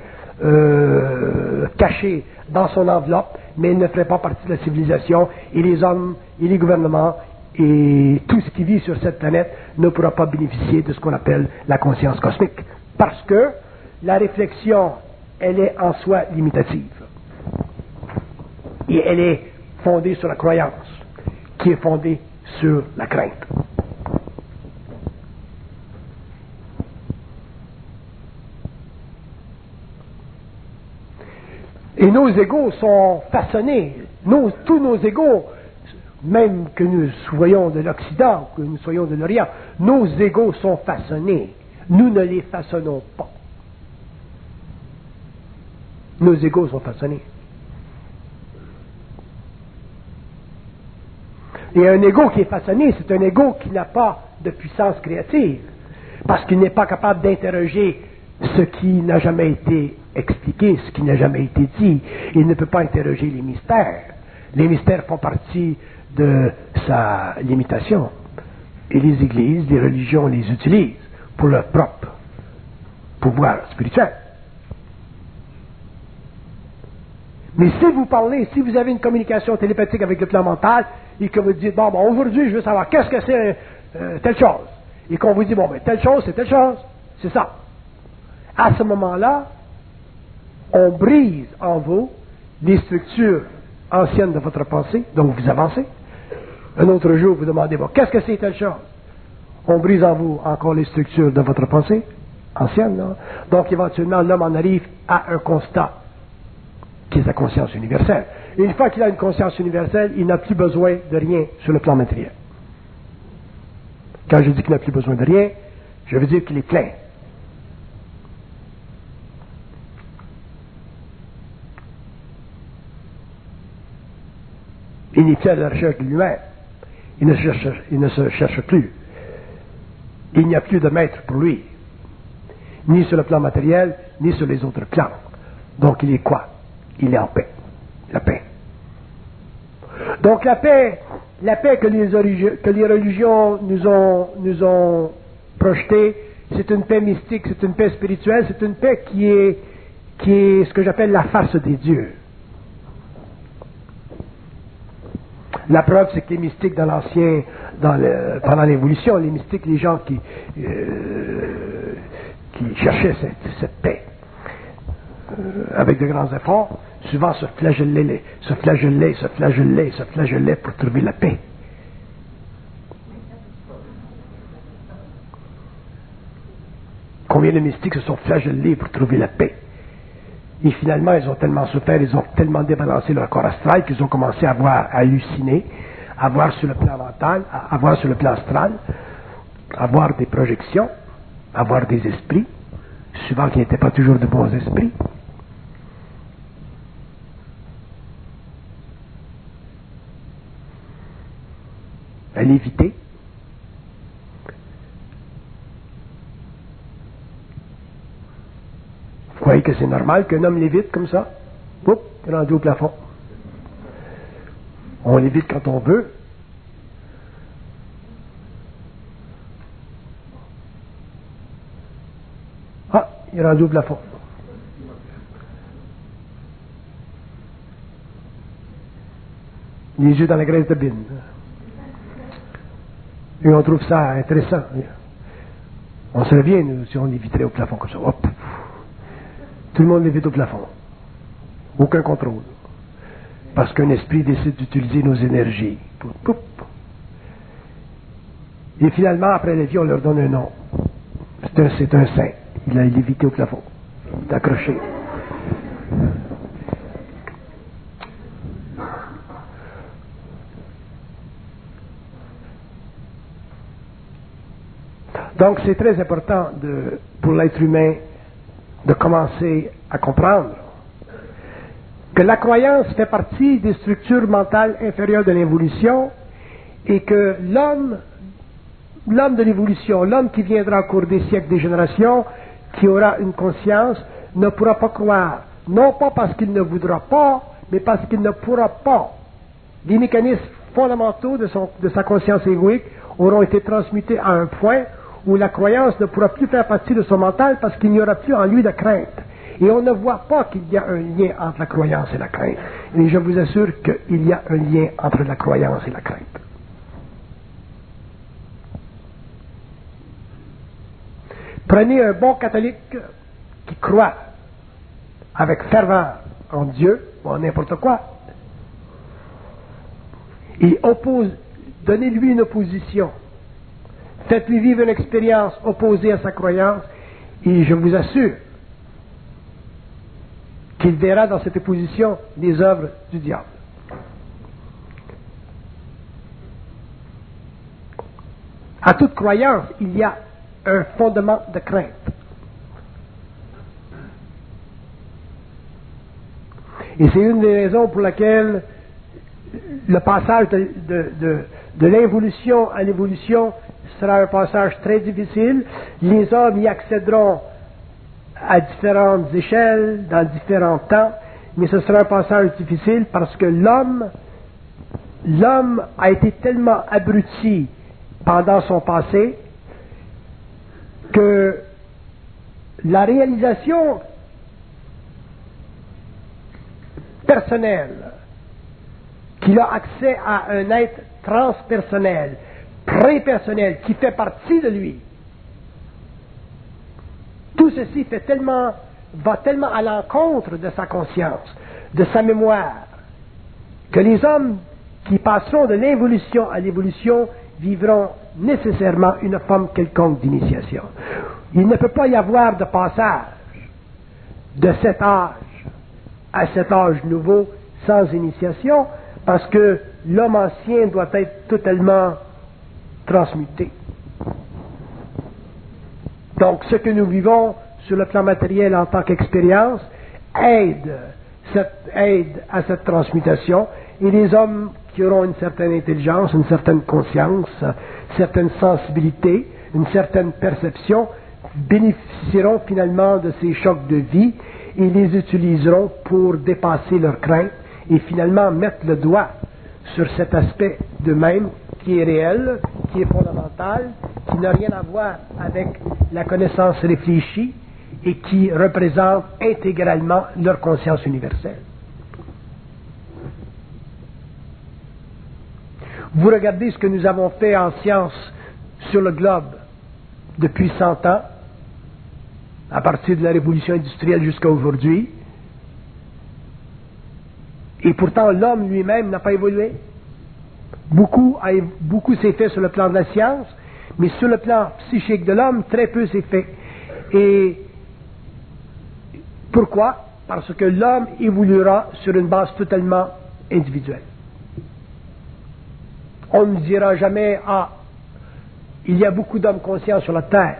euh, cachée dans son enveloppe, mais elle ne ferait pas partie de la civilisation, et les hommes et les gouvernements et tout ce qui vit sur cette planète ne pourra pas bénéficier de ce qu'on appelle la conscience cosmique, parce que la réflexion, elle est en soi limitative, et elle est fondée sur la croyance, qui est fondée sur la crainte. Et nos égos sont façonnés, nos, tous nos égos, même que nous soyons de l'Occident, que nous soyons de l'Orient, nos égos sont façonnés. Nous ne les façonnons pas. Nos égos sont façonnés. Et un égo qui est façonné, c'est un égo qui n'a pas de puissance créative, parce qu'il n'est pas capable d'interroger ce qui n'a jamais été expliqué, ce qui n'a jamais été dit. Il ne peut pas interroger les mystères. Les mystères font partie de sa limitation. Et les églises, les religions les utilisent pour leur propre pouvoir spirituel. Mais si vous parlez, si vous avez une communication télépathique avec le plan mental, et que vous dites, bon, bon aujourd'hui, je veux savoir qu'est-ce que c'est euh, telle chose, et qu'on vous dit, bon, ben, telle chose, c'est telle chose, c'est ça. À ce moment-là, on brise en vous les structures anciennes de votre pensée, donc vous avancez. Un autre jour, vous demandez, bon, qu'est-ce que c'est telle chose? On brise en vous encore les structures de votre pensée ancienne, non? Donc éventuellement, l'homme en arrive à un constat, qui est la conscience universelle. Et une fois qu'il a une conscience universelle, il n'a plus besoin de rien sur le plan matériel. Quand je dis qu'il n'a plus besoin de rien, je veux dire qu'il est plein. Il n'est plus à la recherche de lui-même. Il ne, cherche, il ne se cherche plus. Il n'y a plus de maître pour lui, ni sur le plan matériel, ni sur les autres plans. Donc il est quoi? Il est en paix. La paix. Donc la paix, la paix que les, origi- que les religions nous ont, nous ont projetée, c'est une paix mystique, c'est une paix spirituelle, c'est une paix qui est, qui est ce que j'appelle la face des dieux. La preuve, c'est que les mystiques dans l'ancien, dans le, pendant l'évolution, les mystiques, les gens qui, euh, qui cherchaient cette, cette paix, euh, avec de grands efforts, souvent se flagellaient, se flagellaient, se flagellaient, se flagellaient pour trouver la paix. Combien de mystiques se sont flagellés pour trouver la paix? Et finalement, ils ont tellement souffert, ils ont tellement débalancé leur corps astral qu'ils ont commencé à voir, à halluciner, à voir sur le plan mental, à voir sur le plan astral, à voir des projections, à voir des esprits, souvent qui n'étaient pas toujours de bons esprits. À l'éviter. Vous croyez que c'est normal qu'un homme lévite comme ça? Oups, il est rendu au plafond. On lévite quand on veut. Ah, il est rendu au plafond. Les yeux dans la graisse de bine. Et on trouve ça intéressant. On se revient, nous, si on léviterait au plafond comme ça. Hop. Tout le monde lévite au plafond. Aucun contrôle. Parce qu'un esprit décide d'utiliser nos énergies. Poup, poup. Et finalement, après la vie, on leur donne un nom. C'est un, c'est un saint. Il a lévité au plafond. Il est accroché. Donc, c'est très important de, pour l'être humain de commencer à comprendre que la croyance fait partie des structures mentales inférieures de l'évolution et que l'homme, l'homme de l'évolution, l'homme qui viendra au cours des siècles, des générations, qui aura une conscience, ne pourra pas croire, non pas parce qu'il ne voudra pas, mais parce qu'il ne pourra pas. Les mécanismes fondamentaux de, son, de sa conscience égoïque auront été transmutés à un point où la croyance ne pourra plus faire partie de son mental parce qu'il n'y aura plus en lui de crainte. Et on ne voit pas qu'il y a un lien entre la croyance et la crainte. Et je vous assure qu'il y a un lien entre la croyance et la crainte. Prenez un bon catholique qui croit avec ferveur en Dieu ou en n'importe quoi et oppose, donnez-lui une opposition. Faites-lui vivre une expérience opposée à sa croyance et je vous assure qu'il verra dans cette opposition les œuvres du diable. À toute croyance, il y a un fondement de crainte. Et c'est une des raisons pour laquelle le passage de, de, de, de l'involution à l'évolution sera un passage très difficile. Les hommes y accéderont à différentes échelles, dans différents temps, mais ce sera un passage difficile parce que l'homme, l'homme a été tellement abruti pendant son passé que la réalisation personnelle qu'il a accès à un être transpersonnel, pré-personnel, qui fait partie de lui. Tout ceci fait tellement, va tellement à l'encontre de sa conscience, de sa mémoire, que les hommes qui passeront de l'involution à l'évolution vivront nécessairement une forme quelconque d'initiation. Il ne peut pas y avoir de passage de cet âge à cet âge nouveau sans initiation, parce que l'homme ancien doit être totalement transmuté. Donc, ce que nous vivons sur le plan matériel en tant qu'expérience aide, cette, aide à cette transmutation, et les hommes qui auront une certaine intelligence, une certaine conscience, une certaine sensibilité, une certaine perception, bénéficieront finalement de ces chocs de vie et les utiliseront pour dépasser leurs craintes et finalement mettre le doigt sur cet aspect d'eux-mêmes qui est réel, qui est fondamental, qui n'a rien à voir avec la connaissance réfléchie et qui représente intégralement leur conscience universelle. Vous regardez ce que nous avons fait en science sur le globe depuis cent ans, à partir de la révolution industrielle jusqu'à aujourd'hui, et pourtant l'homme lui-même n'a pas évolué. Beaucoup, a, beaucoup s'est fait sur le plan de la science, mais sur le plan psychique de l'homme, très peu s'est fait. Et pourquoi? Parce que l'homme évoluera sur une base totalement individuelle. On ne dira jamais, ah, il y a beaucoup d'hommes conscients sur la terre.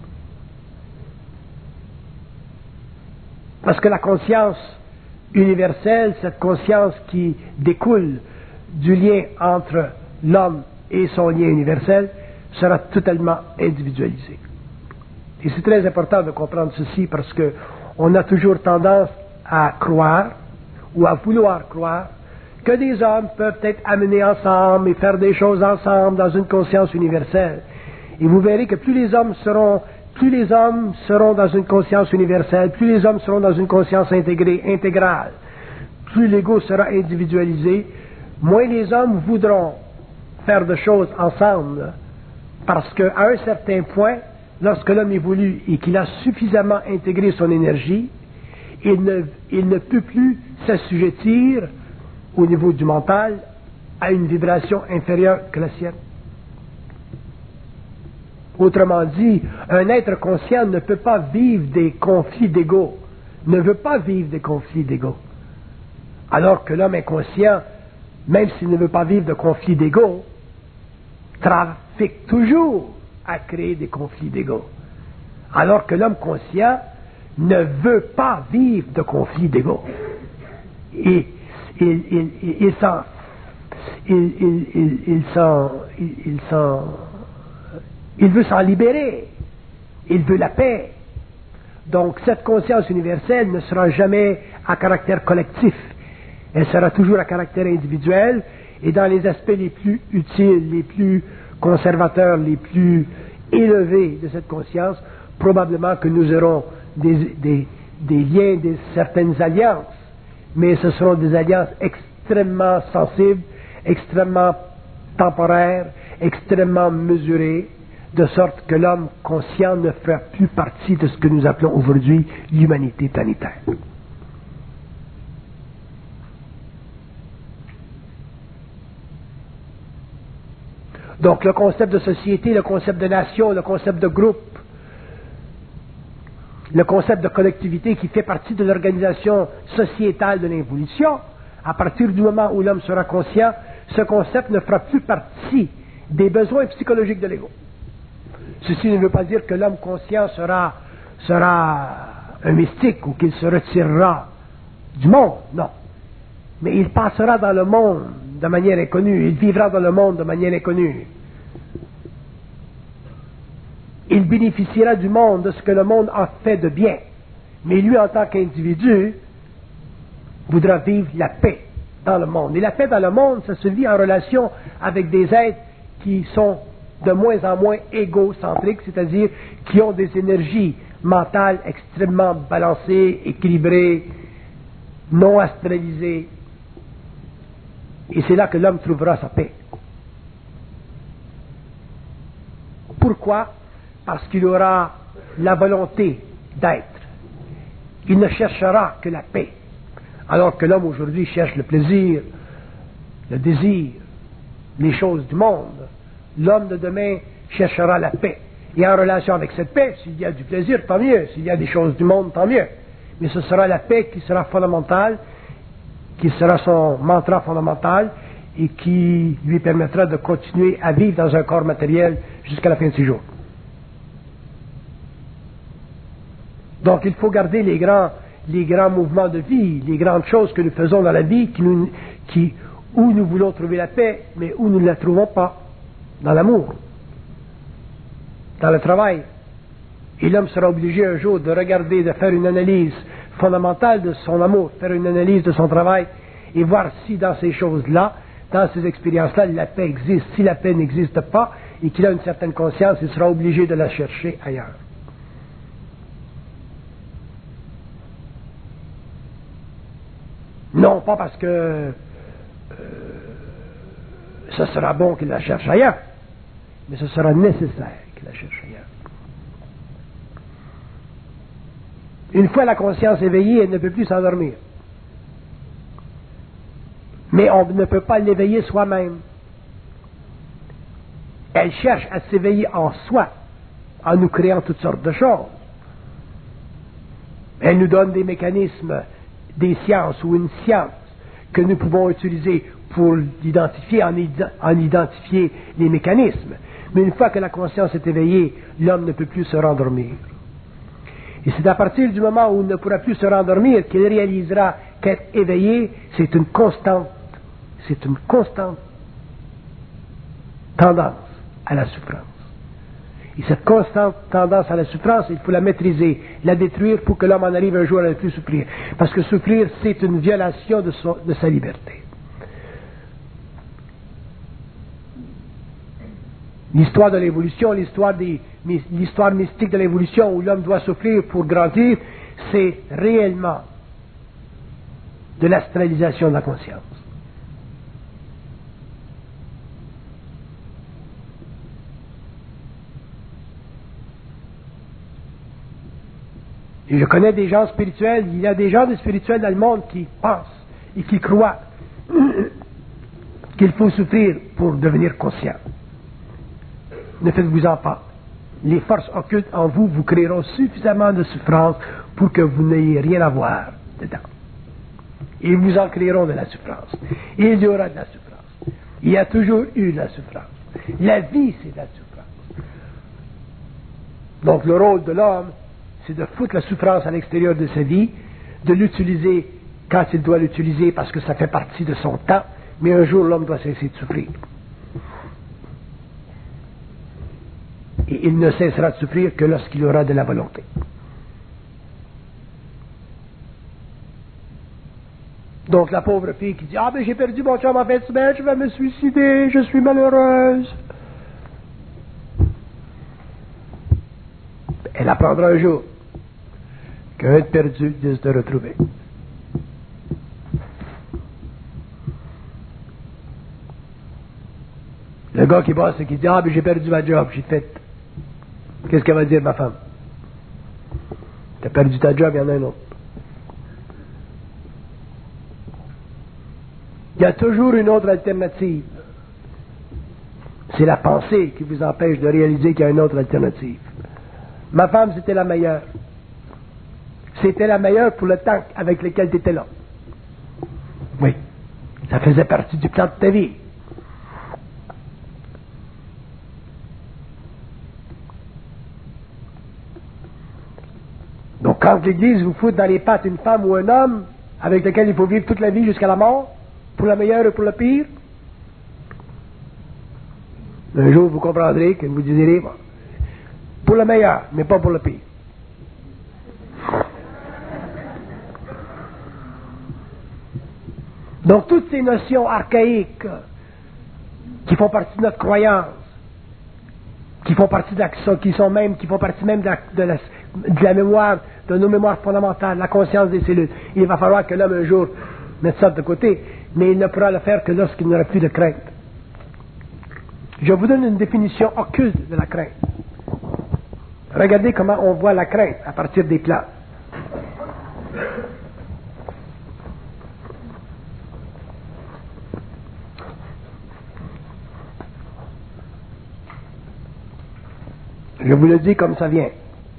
Parce que la conscience universelle, cette conscience qui découle du lien entre l'homme et son lien universel, sera totalement individualisée. Et c'est très important de comprendre ceci parce que on a toujours tendance à croire ou à vouloir croire que des hommes peuvent être amenés ensemble et faire des choses ensemble dans une conscience universelle. Et vous verrez que plus les hommes seront, plus les hommes seront dans une conscience universelle, plus les hommes seront dans une conscience intégrée, intégrale, plus l'ego sera individualisé, moins les hommes voudront faire des choses ensemble, parce qu'à un certain point, lorsque l'homme évolue et qu'il a suffisamment intégré son énergie, il ne, il ne peut plus s'assujettir au niveau du mental à une vibration inférieure que la sienne. Autrement dit, un être conscient ne peut pas vivre des conflits d'ego, ne veut pas vivre des conflits d'ego. Alors que l'homme inconscient, même s'il ne veut pas vivre de conflits d'ego, trafique toujours à créer des conflits d'ego. Alors que l'homme conscient ne veut pas vivre de conflits d'ego. Et il, il, il, il s'en, il, il, il, il s'en, il, il s'en, il veut s'en libérer. Il veut la paix. Donc cette conscience universelle ne sera jamais à caractère collectif. Elle sera toujours à caractère individuel et dans les aspects les plus utiles, les plus conservateurs, les plus élevés de cette conscience, probablement que nous aurons des, des, des liens, des, certaines alliances, mais ce seront des alliances extrêmement sensibles, extrêmement temporaires, extrêmement mesurées, de sorte que l'homme conscient ne fera plus partie de ce que nous appelons aujourd'hui l'humanité planétaire. Donc le concept de société, le concept de nation, le concept de groupe, le concept de collectivité qui fait partie de l'organisation sociétale de l'évolution, à partir du moment où l'homme sera conscient, ce concept ne fera plus partie des besoins psychologiques de l'ego. Ceci ne veut pas dire que l'homme conscient sera, sera un mystique ou qu'il se retirera du monde, non. Mais il passera dans le monde de manière inconnue, il vivra dans le monde de manière inconnue. Il bénéficiera du monde, de ce que le monde a fait de bien. Mais lui, en tant qu'individu, voudra vivre la paix dans le monde. Et la paix dans le monde, ça se vit en relation avec des êtres qui sont de moins en moins égocentriques, c'est-à-dire qui ont des énergies mentales extrêmement balancées, équilibrées, non astralisées. Et c'est là que l'homme trouvera sa paix. Pourquoi? Parce qu'il aura la volonté d'être. Il ne cherchera que la paix. Alors que l'homme aujourd'hui cherche le plaisir, le désir, les choses du monde. L'homme de demain cherchera la paix. Et en relation avec cette paix, s'il y a du plaisir, tant mieux. S'il y a des choses du monde, tant mieux. Mais ce sera la paix qui sera fondamentale, qui sera son mantra fondamental et qui lui permettra de continuer à vivre dans un corps matériel jusqu'à la fin de ses jours. Donc il faut garder les grands, les grands mouvements de vie, les grandes choses que nous faisons dans la vie, qui nous, qui, où nous voulons trouver la paix, mais où nous ne la trouvons pas. Dans l'amour, dans le travail, Et l'homme sera obligé un jour de regarder, de faire une analyse fondamentale de son amour, faire une analyse de son travail et voir si dans ces choses-là, dans ces expériences-là, la paix existe. Si la paix n'existe pas et qu'il a une certaine conscience, il sera obligé de la chercher ailleurs. Non pas parce que euh, ce sera bon qu'il la cherche ailleurs, mais ce sera nécessaire qu'il la cherche ailleurs. Une fois la conscience éveillée, elle ne peut plus s'endormir. Mais on ne peut pas l'éveiller soi-même. Elle cherche à s'éveiller en soi, en nous créant toutes sortes de choses. Elle nous donne des mécanismes, des sciences ou une science que nous pouvons utiliser pour l'identifier, en, id- en identifier les mécanismes. Mais une fois que la conscience est éveillée, l'homme ne peut plus se rendormir. Et c'est à partir du moment où il ne pourra plus se rendormir qu'il réalisera qu'être éveillé, c'est une constante, c'est une constante tendance à la souffrance. Et cette constante tendance à la souffrance, il faut la maîtriser, la détruire pour que l'homme en arrive un jour à ne plus souffrir. Parce que souffrir, c'est une violation de, son, de sa liberté. L'histoire de l'évolution, l'histoire, des, l'histoire mystique de l'évolution où l'homme doit souffrir pour grandir, c'est réellement de l'astralisation de la conscience. Et je connais des gens spirituels, il y a des gens de spirituels dans le monde qui pensent et qui croient qu'il faut souffrir pour devenir conscient. Ne faites-vous-en pas. Les forces occultes en vous vous créeront suffisamment de souffrance pour que vous n'ayez rien à voir dedans. Ils vous en créeront de la souffrance. Et il y aura de la souffrance. Il y a toujours eu de la souffrance. La vie, c'est de la souffrance. Donc le rôle de l'homme, c'est de foutre la souffrance à l'extérieur de sa vie, de l'utiliser quand il doit l'utiliser parce que ça fait partie de son temps, mais un jour l'homme doit cesser de souffrir. Et il ne cessera de souffrir que lorsqu'il aura de la volonté. Donc la pauvre fille qui dit « Ah ben j'ai perdu mon chum en fin de semaine, je vais me suicider, je suis malheureuse. » Elle apprendra un jour qu'un de perdu, dix de retrouvé. Le gars qui bosse et qui dit « Ah ben j'ai perdu ma job, j'ai fait. » Qu'est-ce qu'elle va dire, ma femme? T'as perdu ta job, il y en a un autre. Il y a toujours une autre alternative. C'est la pensée qui vous empêche de réaliser qu'il y a une autre alternative. Ma femme, c'était la meilleure. C'était la meilleure pour le temps avec lequel tu étais là. Oui. Ça faisait partie du plan de ta vie. Donc, quand l'Église vous fout dans les pattes une femme ou un homme avec lequel il faut vivre toute la vie jusqu'à la mort, pour le meilleur et pour le pire, un jour vous comprendrez que vous direz pour le meilleur, mais pas pour le pire. Donc, toutes ces notions archaïques qui font partie de notre croyance, qui font partie de la, qui sont même, qui font partie même de la, de la, de la mémoire, de nos mémoires fondamentales, la conscience des cellules. Il va falloir que l'homme un jour mette ça de côté, mais il ne pourra le faire que lorsqu'il n'aura plus de crainte. Je vous donne une définition occulte de la crainte. Regardez comment on voit la crainte à partir des plans. Je vous le dis comme ça vient.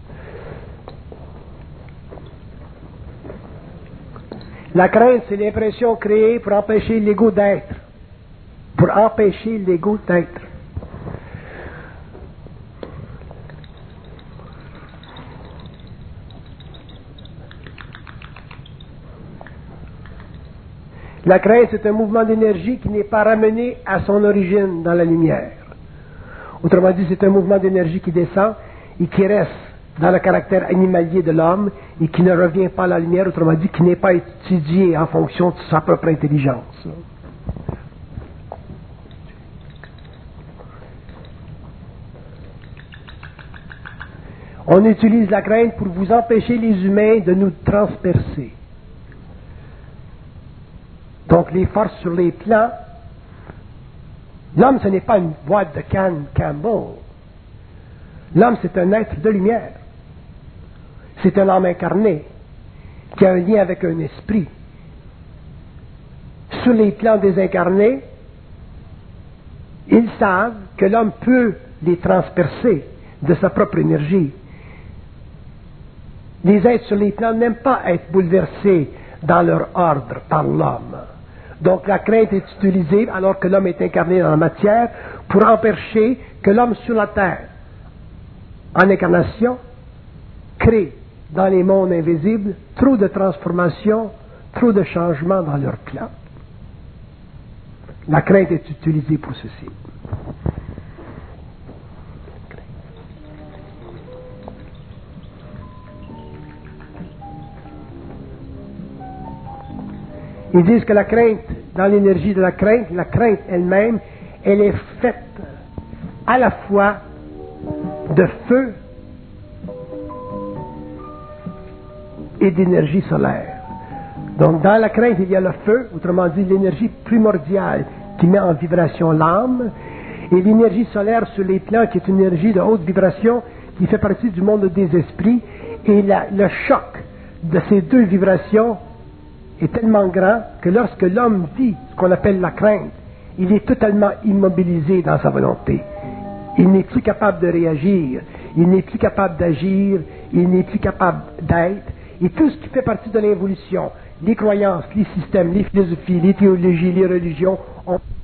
La crainte, c'est l'impression créée pour empêcher l'ego d'être. Pour empêcher l'ego d'être. La crainte, c'est un mouvement d'énergie qui n'est pas ramené à son origine dans la lumière. Autrement dit, c'est un mouvement d'énergie qui descend et qui reste dans le caractère animalier de l'homme et qui ne revient pas à la lumière, autrement dit, qui n'est pas étudié en fonction de sa propre intelligence. On utilise la crainte pour vous empêcher, les humains, de nous transpercer. Donc, les forces sur les plans, l'homme, ce n'est pas une boîte de canne Campbell. L'homme, c'est un être de lumière. C'est un homme incarné qui a un lien avec un esprit. Sur les plans désincarnés, ils savent que l'homme peut les transpercer de sa propre énergie. Les êtres sur les plans n'aiment pas être bouleversés dans leur ordre par l'homme. Donc la crainte est utilisée alors que l'homme est incarné dans la matière pour empêcher que l'homme sur la terre, en incarnation, crée dans les mondes invisibles trop de transformations, trop de changements dans leur plan. La crainte est utilisée pour ceci. Ils disent que la crainte, dans l'énergie de la crainte, la crainte elle-même, elle est faite à la fois de feu et d'énergie solaire. Donc, dans la crainte, il y a le feu, autrement dit, l'énergie primordiale qui met en vibration l'âme, et l'énergie solaire sur les plans, qui est une énergie de haute vibration, qui fait partie du monde des esprits, et la, le choc de ces deux vibrations est tellement grand que lorsque l'homme vit ce qu'on appelle la crainte, il est totalement immobilisé dans sa volonté. Il n'est plus capable de réagir, il n'est plus capable d'agir, il n'est plus capable d'être. Et tout ce qui fait partie de l'évolution, les croyances, les systèmes, les philosophies, les théologies, les religions, ont